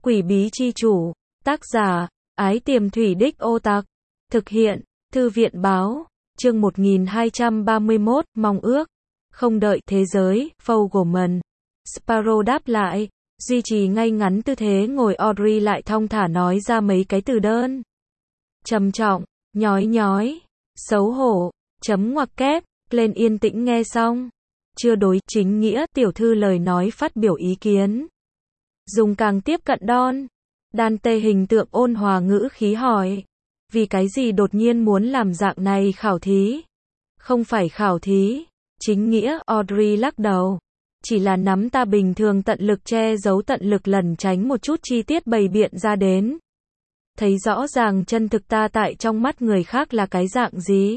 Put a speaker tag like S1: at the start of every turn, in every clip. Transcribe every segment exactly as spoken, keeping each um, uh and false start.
S1: Quỷ bí chi chủ, tác giả, Ái Tiềm Thủy Đích Ô Tặc, thực hiện, Thư viện báo, chương một nghìn hai trăm ba mươi mốt, mong ước, không đợi thế giới, Fogelman. Sparrow đáp lại, duy trì ngay ngắn tư thế ngồi. Audrey lại thong thả nói ra mấy cái từ đơn. Trầm trọng, nhói nhói, xấu hổ, chấm ngoặc kép, lên yên tĩnh nghe xong. Chưa đối chính nghĩa tiểu thư lời nói phát biểu ý kiến. Dùng càng tiếp cận Don. Dante hình tượng ôn hòa ngữ khí hỏi. Vì cái gì đột nhiên muốn làm dạng này khảo thí? Không phải khảo thí. Chính nghĩa, Audrey lắc đầu. Chỉ là nắm ta bình thường tận lực che giấu tận lực lẩn tránh một chút chi tiết bày biện ra đến. Thấy rõ ràng chân thực ta tại trong mắt người khác là cái dạng gì.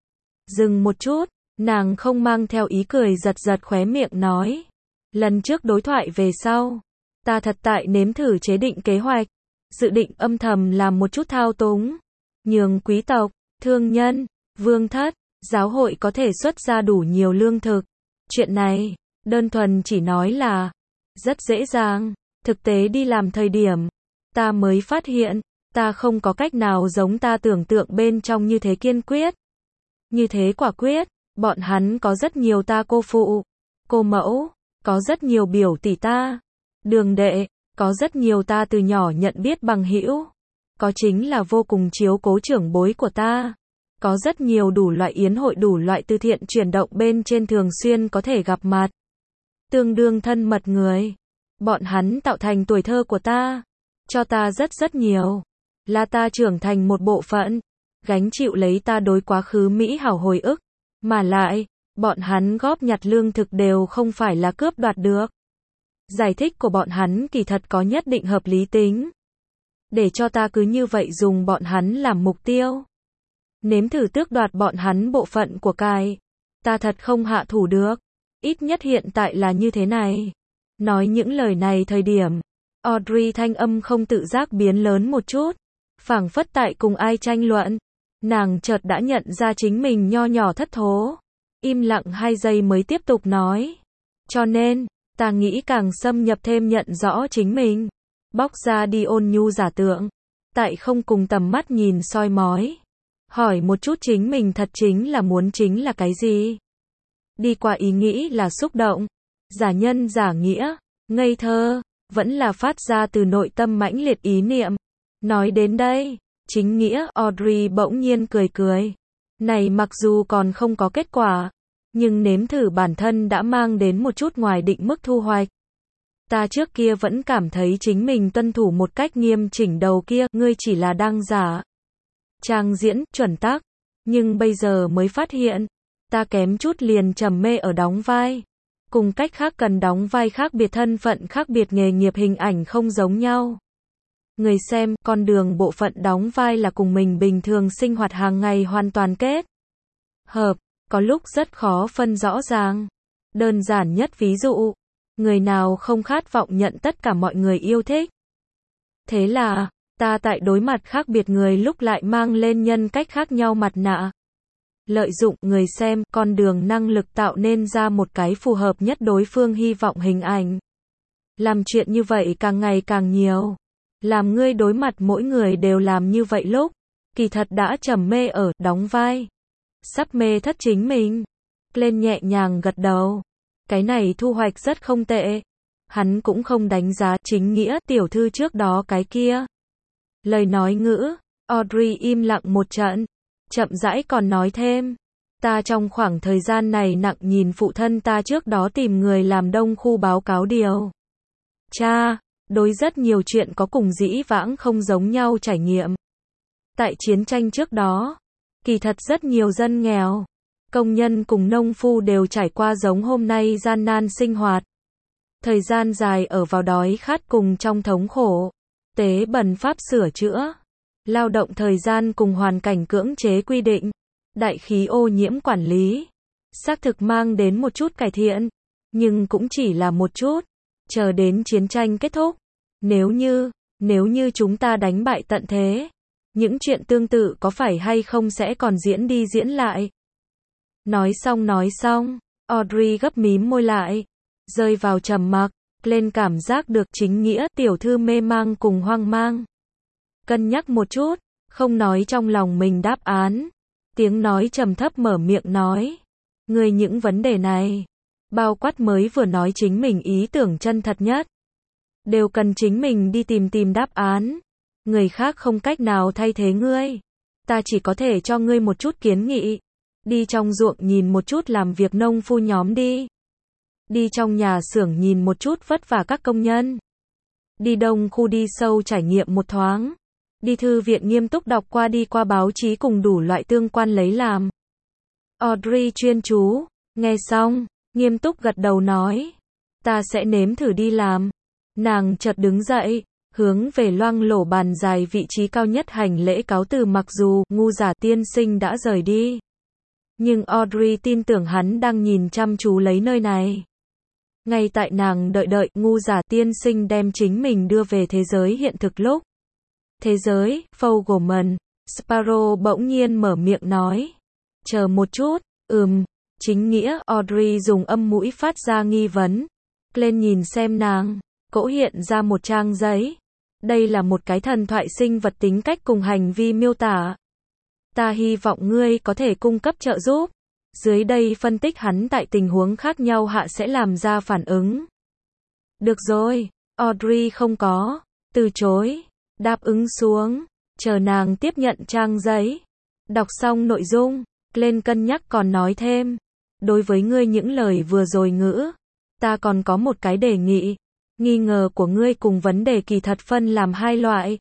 S1: Dừng một chút, nàng không mang theo ý cười giật giật khóe miệng nói. Lần trước đối thoại về sau, ta thật tại nếm thử chế định kế hoạch, dự định âm thầm làm một chút thao túng, nhường quý tộc, thương nhân, vương thất, giáo hội có thể xuất ra đủ nhiều lương thực. Chuyện này, đơn thuần chỉ nói là rất dễ dàng, thực tế đi làm thời điểm, ta mới phát hiện, ta không có cách nào giống ta tưởng tượng bên trong như thế kiên quyết, như thế quả quyết. Bọn hắn có rất nhiều ta cô phụ, cô mẫu, có rất nhiều biểu tỷ ta, đường đệ, có rất nhiều ta từ nhỏ nhận biết bằng hữu, có chính là vô cùng chiếu cố trưởng bối của ta, có rất nhiều đủ loại yến hội đủ loại từ thiện chuyển động bên trên thường xuyên có thể gặp mặt, tương đương thân mật người. Bọn hắn tạo thành tuổi thơ của ta, cho ta rất rất nhiều, là ta trưởng thành một bộ phận, gánh chịu lấy ta đối quá khứ mỹ hảo hồi ức. Mà lại, bọn hắn góp nhặt lương thực đều không phải là cướp đoạt được. Giải thích của bọn hắn kỳ thật có nhất định hợp lý tính. Để cho ta cứ như vậy dùng bọn hắn làm mục tiêu. Nếm thử tước đoạt bọn hắn bộ phận của cải. Ta thật không hạ thủ được. Ít nhất hiện tại là như thế này. Nói những lời này thời điểm, Audrey thanh âm không tự giác biến lớn một chút. Phảng phất tại cùng ai tranh luận. Nàng chợt đã nhận ra chính mình nho nhỏ thất thố. Im lặng hai giây mới tiếp tục nói. Cho nên, ta nghĩ càng xâm nhập thêm nhận rõ chính mình. Bóc ra đi ôn nhu giả tượng. Tại không cùng tầm mắt nhìn soi mói. Hỏi một chút chính mình thật chính là muốn chính là cái gì. Đi qua ý nghĩ là xúc động. Giả nhân giả nghĩa. Ngây thơ. Vẫn là phát ra từ nội tâm mãnh liệt ý niệm. Nói đến đây. Chính nghĩa, Audrey bỗng nhiên cười cười. Này mặc dù còn không có kết quả, nhưng nếm thử bản thân đã mang đến một chút ngoài định mức thu hoạch. Ta trước kia vẫn cảm thấy chính mình tuân thủ một cách nghiêm chỉnh đầu kia, ngươi chỉ là đang giả. Trang diễn, chuẩn tắc. Nhưng bây giờ mới phát hiện, ta kém chút liền trầm mê ở đóng vai. Cùng cách khác cần đóng vai khác biệt thân phận khác biệt nghề nghiệp hình ảnh không giống nhau. Người xem, con đường bộ phận đóng vai là cùng mình bình thường sinh hoạt hàng ngày hoàn toàn kết hợp, có lúc rất khó phân rõ ràng. Đơn giản nhất ví dụ, người nào không khát vọng nhận tất cả mọi người yêu thích. Thế là, ta tại đối mặt khác biệt người lúc lại mang lên nhân cách khác nhau mặt nạ. Lợi dụng người xem, con đường năng lực tạo nên ra một cái phù hợp nhất đối phương hy vọng hình ảnh. Làm chuyện như vậy càng ngày càng nhiều. Làm ngươi đối mặt mỗi người đều làm như vậy lúc, kỳ thật đã trầm mê ở đóng vai. Sắp mê thất chính mình. Lên nhẹ nhàng gật đầu. Cái này thu hoạch rất không tệ. Hắn cũng không đánh giá chính nghĩa tiểu thư trước đó cái kia. Lời nói ngữ, Audrey im lặng một trận. Chậm rãi còn nói thêm. Ta trong khoảng thời gian này nặng nhìn phụ thân ta trước đó tìm người làm đông khu báo cáo điều. Cha. Đối rất nhiều chuyện có cùng dĩ vãng không giống nhau trải nghiệm. Tại chiến tranh trước đó, kỳ thật rất nhiều dân nghèo, công nhân cùng nông phu đều trải qua giống hôm nay gian nan sinh hoạt. Thời gian dài ở vào đói khát cùng trong thống khổ, tế bần pháp sửa chữa, lao động thời gian cùng hoàn cảnh cưỡng chế quy định, đại khí ô nhiễm quản lý. Xác thực mang đến một chút cải thiện, nhưng cũng chỉ là một chút. Chờ đến chiến tranh kết thúc, nếu như, nếu như chúng ta đánh bại tận thế, những chuyện tương tự có phải hay không sẽ còn diễn đi diễn lại. Nói xong nói xong, Audrey gấp mím môi lại, rơi vào trầm mặc, Glenn cảm giác được chính nghĩa tiểu thư mê mang cùng hoang mang. Cân nhắc một chút, không nói trong lòng mình đáp án. Tiếng nói trầm thấp mở miệng nói. Ngươi những vấn đề này, bao quát mới vừa nói chính mình ý tưởng chân thật nhất, đều cần chính mình đi tìm tìm đáp án. Người khác không cách nào thay thế ngươi. Ta chỉ có thể cho ngươi một chút kiến nghị. Đi trong ruộng nhìn một chút làm việc nông phu nhóm đi. Đi trong nhà xưởng nhìn một chút vất vả các công nhân. Đi đông khu đi sâu trải nghiệm một thoáng. Đi thư viện nghiêm túc đọc qua đi qua báo chí cùng đủ loại tương quan lấy làm. Audrey chuyên chú, nghe xong, nghiêm túc gật đầu nói. Ta sẽ nếm thử đi làm. Nàng chợt đứng dậy, hướng về loang lổ bàn dài vị trí cao nhất hành lễ cáo từ, mặc dù ngu giả tiên sinh đã rời đi. Nhưng Audrey tin tưởng hắn đang nhìn chăm chú lấy nơi này. Ngay tại nàng đợi đợi, ngu giả tiên sinh đem chính mình đưa về thế giới hiện thực lúc. Thế giới, Fogelman, Sparrow bỗng nhiên mở miệng nói. Chờ một chút, ừm, chính nghĩa, Audrey dùng âm mũi phát ra nghi vấn. Glenn nhìn xem nàng, cỗ hiện ra một trang giấy. Đây là một cái thần thoại sinh vật tính cách cùng hành vi miêu tả. Ta hy vọng ngươi có thể cung cấp trợ giúp. Dưới đây phân tích hắn tại tình huống khác nhau hạ sẽ làm ra phản ứng. Được rồi, Audrey không có từ chối, đáp ứng xuống, chờ nàng tiếp nhận trang giấy. Đọc xong nội dung, Glenn cân nhắc còn nói thêm. Đối với ngươi những lời vừa rồi ngữ, ta còn có một cái đề nghị. Nghi ngờ của ngươi cùng vấn đề kỳ thật phân làm hai loại.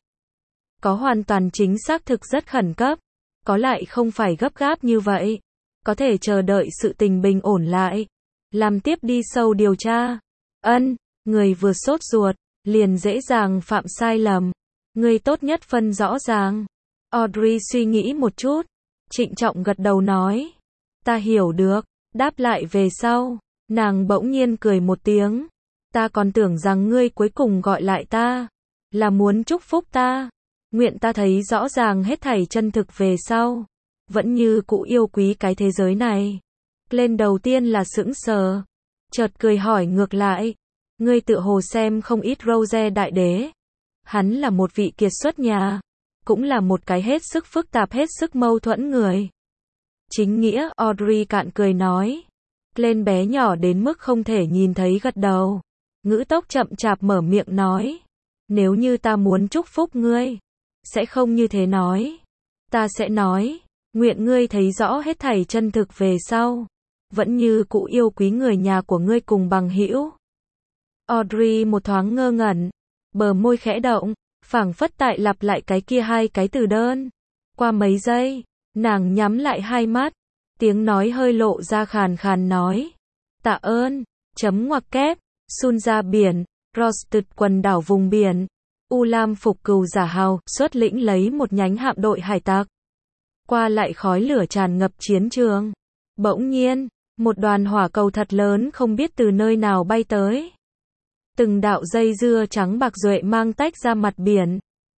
S1: Có hoàn toàn chính xác thực rất khẩn cấp, có lại không phải gấp gáp như vậy. Có thể chờ đợi sự tình bình ổn lại, làm tiếp đi sâu điều tra. Ân, người vừa sốt ruột, liền dễ dàng phạm sai lầm. Ngươi tốt nhất phân rõ ràng. Audrey suy nghĩ một chút, trịnh trọng gật đầu nói. Ta hiểu được, đáp lại về sau, nàng bỗng nhiên cười một tiếng. Ta còn tưởng rằng ngươi cuối cùng gọi lại ta, là muốn chúc phúc ta. Nguyện ta thấy rõ ràng hết thảy chân thực về sau. Vẫn như cũ yêu quý cái thế giới này. Lên đầu tiên là sững sờ, chợt cười hỏi ngược lại. Ngươi tự hồ xem không ít Rose đại đế. Hắn là một vị kiệt xuất nhà, cũng là một cái hết sức phức tạp hết sức mâu thuẫn người. Chính nghĩa, Audrey cạn cười nói. Lên bé nhỏ đến mức không thể nhìn thấy gật đầu. Ngữ tốc chậm chạp mở miệng nói. Nếu như ta muốn chúc phúc ngươi, sẽ không như thế nói. Ta sẽ nói. Nguyện ngươi thấy rõ hết thảy chân thực về sau. Vẫn như cũ yêu quý người nhà của ngươi cùng bằng hữu. Audrey một thoáng ngơ ngẩn. Bờ môi khẽ động. Phảng phất tại lặp lại cái kia hai cái từ đơn. Qua mấy giây, nàng nhắm lại hai mắt. Tiếng nói hơi lộ ra khàn khàn nói. Tạ ơn. Chấm ngoặc kép. Sun ra biển. Rosted quần đảo vùng biển. U Lam phục cừu giả hào. Xuất lĩnh lấy một nhánh hạm đội hải tặc. Qua lại khói lửa tràn ngập chiến trường. Bỗng nhiên, một đoàn hỏa cầu thật lớn không biết từ nơi nào bay tới. Từng đạo dây dưa trắng bạc duệ mang tách ra mặt biển.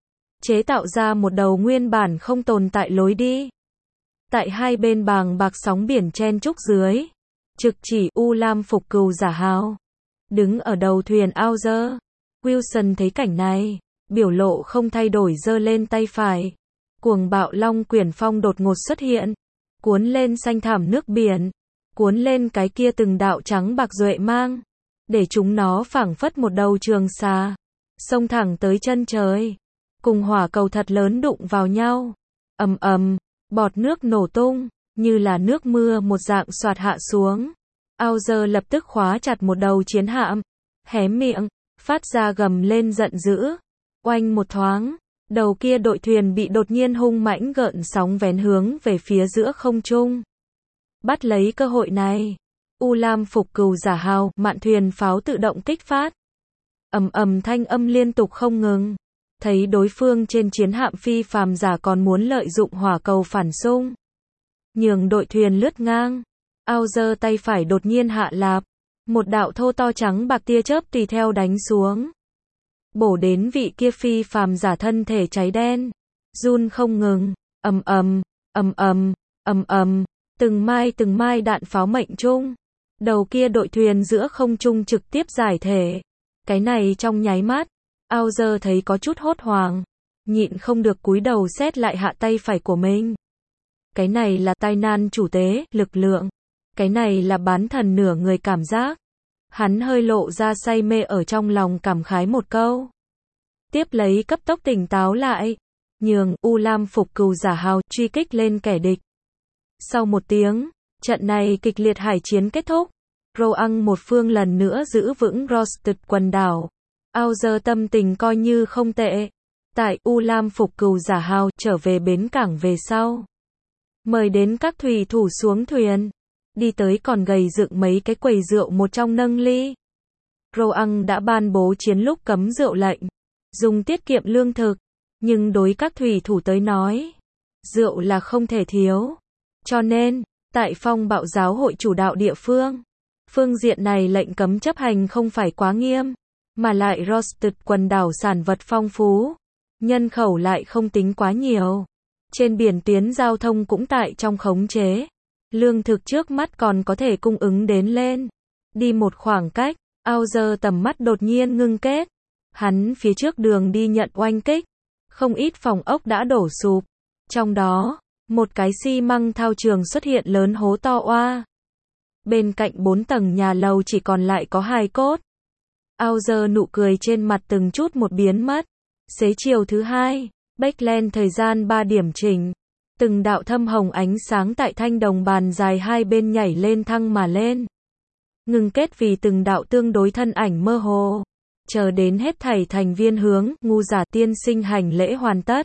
S1: Chế tạo ra một đầu nguyên bản không tồn tại lối đi. Tại hai bên bàng bạc sóng biển chen trúc dưới. Trực chỉ U Lam phục cừu giả hào. Đứng ở đầu thuyền ao dơ. Wilson thấy cảnh này, biểu lộ không thay đổi giơ lên tay phải. Cuồng bạo long quyển phong đột ngột xuất hiện, cuốn lên xanh thảm nước biển, cuốn lên cái kia từng đạo trắng bạc duệ mang, để chúng nó phảng phất một đầu trường xà, xông thẳng tới chân trời, cùng hỏa cầu thật lớn đụng vào nhau, ầm ầm, bọt nước nổ tung, như là nước mưa một dạng xoạt hạ xuống. Auger lập tức khóa chặt một đầu chiến hạm, hé miệng, phát ra gầm lên giận dữ, oanh một thoáng. Đầu kia đội thuyền bị đột nhiên hung mãnh gợn sóng vén hướng về phía giữa không trung. Bắt lấy cơ hội này, U Lam phục cừu giả hào, mạn thuyền pháo tự động kích phát. Ầm ầm thanh âm liên tục không ngừng. Thấy đối phương trên chiến hạm phi phàm giả còn muốn lợi dụng hỏa cầu phản xung, nhường đội thuyền lướt ngang. Auger tay phải đột nhiên hạ lạp, một đạo thô to trắng bạc tia chớp tùy theo đánh xuống. Bổ đến vị kia phi phàm giả thân thể cháy đen, run không ngừng, ầm ầm, ầm ầm, ầm ầm, từng mai từng mai đạn pháo mệnh trung. Đầu kia đội thuyền giữa không trung trực tiếp giải thể, Cái này trong nháy mắt, Auger thấy có chút hốt hoảng, nhịn không được cúi đầu xét lại hạ tay phải của mình. Cái này là tai nan chủ tế, lực lượng. Cái này là bán thần nửa người cảm giác. Hắn hơi lộ ra say mê ở trong lòng cảm khái một câu. Tiếp lấy cấp tốc tỉnh táo lại, nhường U Lam phục cừu giả hào truy kích lên kẻ địch. Sau một tiếng, trận này kịch liệt hải chiến kết thúc. Roang một phương lần nữa giữ vững Rosted quần đảo. Auger tâm tình coi như không tệ. Tại U Lam phục cừu giả hào trở về bến cảng về sau, mời đến các thủy thủ xuống thuyền. Đi tới còn gầy dựng mấy cái quầy rượu một trong nâng ly. Roang đã ban bố chiến lúc cấm rượu lệnh, dùng tiết kiệm lương thực, nhưng đối các thủy thủ tới nói, rượu là không thể thiếu. Cho nên, tại phong bạo giáo hội chủ đạo địa phương, phương diện này lệnh cấm chấp hành không phải quá nghiêm, mà lại Rosted quần đảo sản vật phong phú, nhân khẩu lại không tính quá nhiều. Trên biển tuyến giao thông cũng tại trong khống chế. Lương thực trước mắt còn có thể cung ứng đến lên. Đi một khoảng cách, Auger tầm mắt đột nhiên ngưng kết. Hắn phía trước đường đi nhận oanh kích. Không ít phòng ốc đã đổ sụp. Trong đó, một cái xi măng thao trường xuất hiện lớn hố to oa. Bên cạnh bốn tầng nhà lầu chỉ còn lại có hai cốt. Auger nụ cười trên mặt từng chút một biến mất. Xế chiều thứ hai, Backland thời gian ba điểm chỉnh. Từng đạo thâm hồng ánh sáng tại thanh đồng bàn dài hai bên nhảy lên thăng mà lên. Ngừng kết vì từng đạo tương đối thân ảnh mơ hồ. Chờ đến hết thảy thành viên hướng ngu giả tiên sinh hành lễ hoàn tất.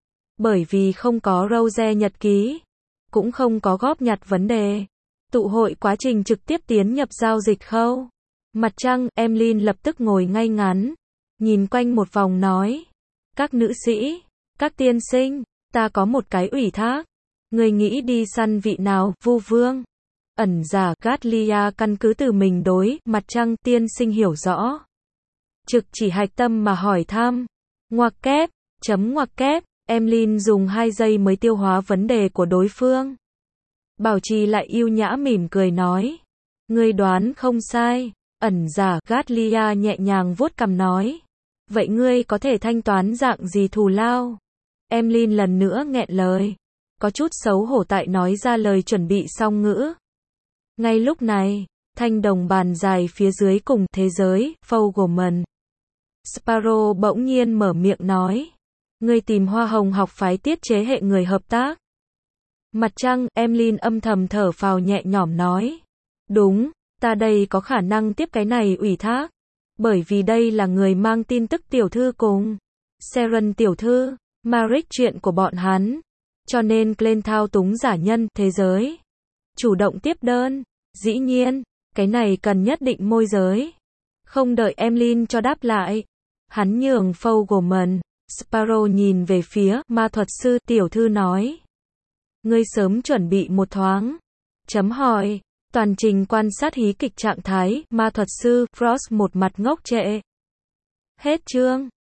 S1: Bởi vì không có Rose nhật ký, cũng không có góp nhặt vấn đề. Tụ hội quá trình trực tiếp tiến nhập giao dịch khâu. Mặt trăng, Emlyn lập tức ngồi ngay ngắn, nhìn quanh một vòng nói. Các nữ sĩ, các tiên sinh, ta có một cái ủy thác. Người nghĩ đi săn vị nào, Vu Vương? Ẩn giả Gatlia căn cứ từ mình đối, mặt trăng tiên sinh hiểu rõ. Trực chỉ hạch tâm mà hỏi thăm. Ngoặc kép, chấm ngoặc kép, Emlyn dùng hai giây mới tiêu hóa vấn đề của đối phương. Bảo trì lại yêu nhã mỉm cười nói. Ngươi đoán không sai. Ẩn giả Gatlia nhẹ nhàng vuốt cằm nói. Vậy ngươi có thể thanh toán dạng gì thù lao? Emlyn lần nữa nghẹn lời. Có chút xấu hổ tại nói ra lời chuẩn bị song ngữ. Ngay lúc này, thanh đồng bàn dài phía dưới cùng thế giới, Fogelman. Sparrow bỗng nhiên mở miệng nói. Ngươi tìm hoa hồng học phái tiết chế hệ người hợp tác. Mặt trăng, Emlyn âm thầm thở phào nhẹ nhõm nói. Đúng, ta đây có khả năng tiếp cái này ủy thác. Bởi vì đây là người mang tin tức tiểu thư cùng Seren tiểu thư, Maric chuyện của bọn hắn. Cho nên Glenn thao túng giả nhân, thế giới. Chủ động tiếp đơn. Dĩ nhiên, cái này cần nhất định môi giới. Không đợi Emlyn cho đáp lại. Hắn nhường Fogelman. Sparrow nhìn về phía ma thuật sư tiểu thư nói. Ngươi sớm chuẩn bị một thoáng. Chấm hỏi. Toàn trình quan sát hí kịch trạng thái, ma thuật sư Frost một mặt ngốc trệ. Hết chương.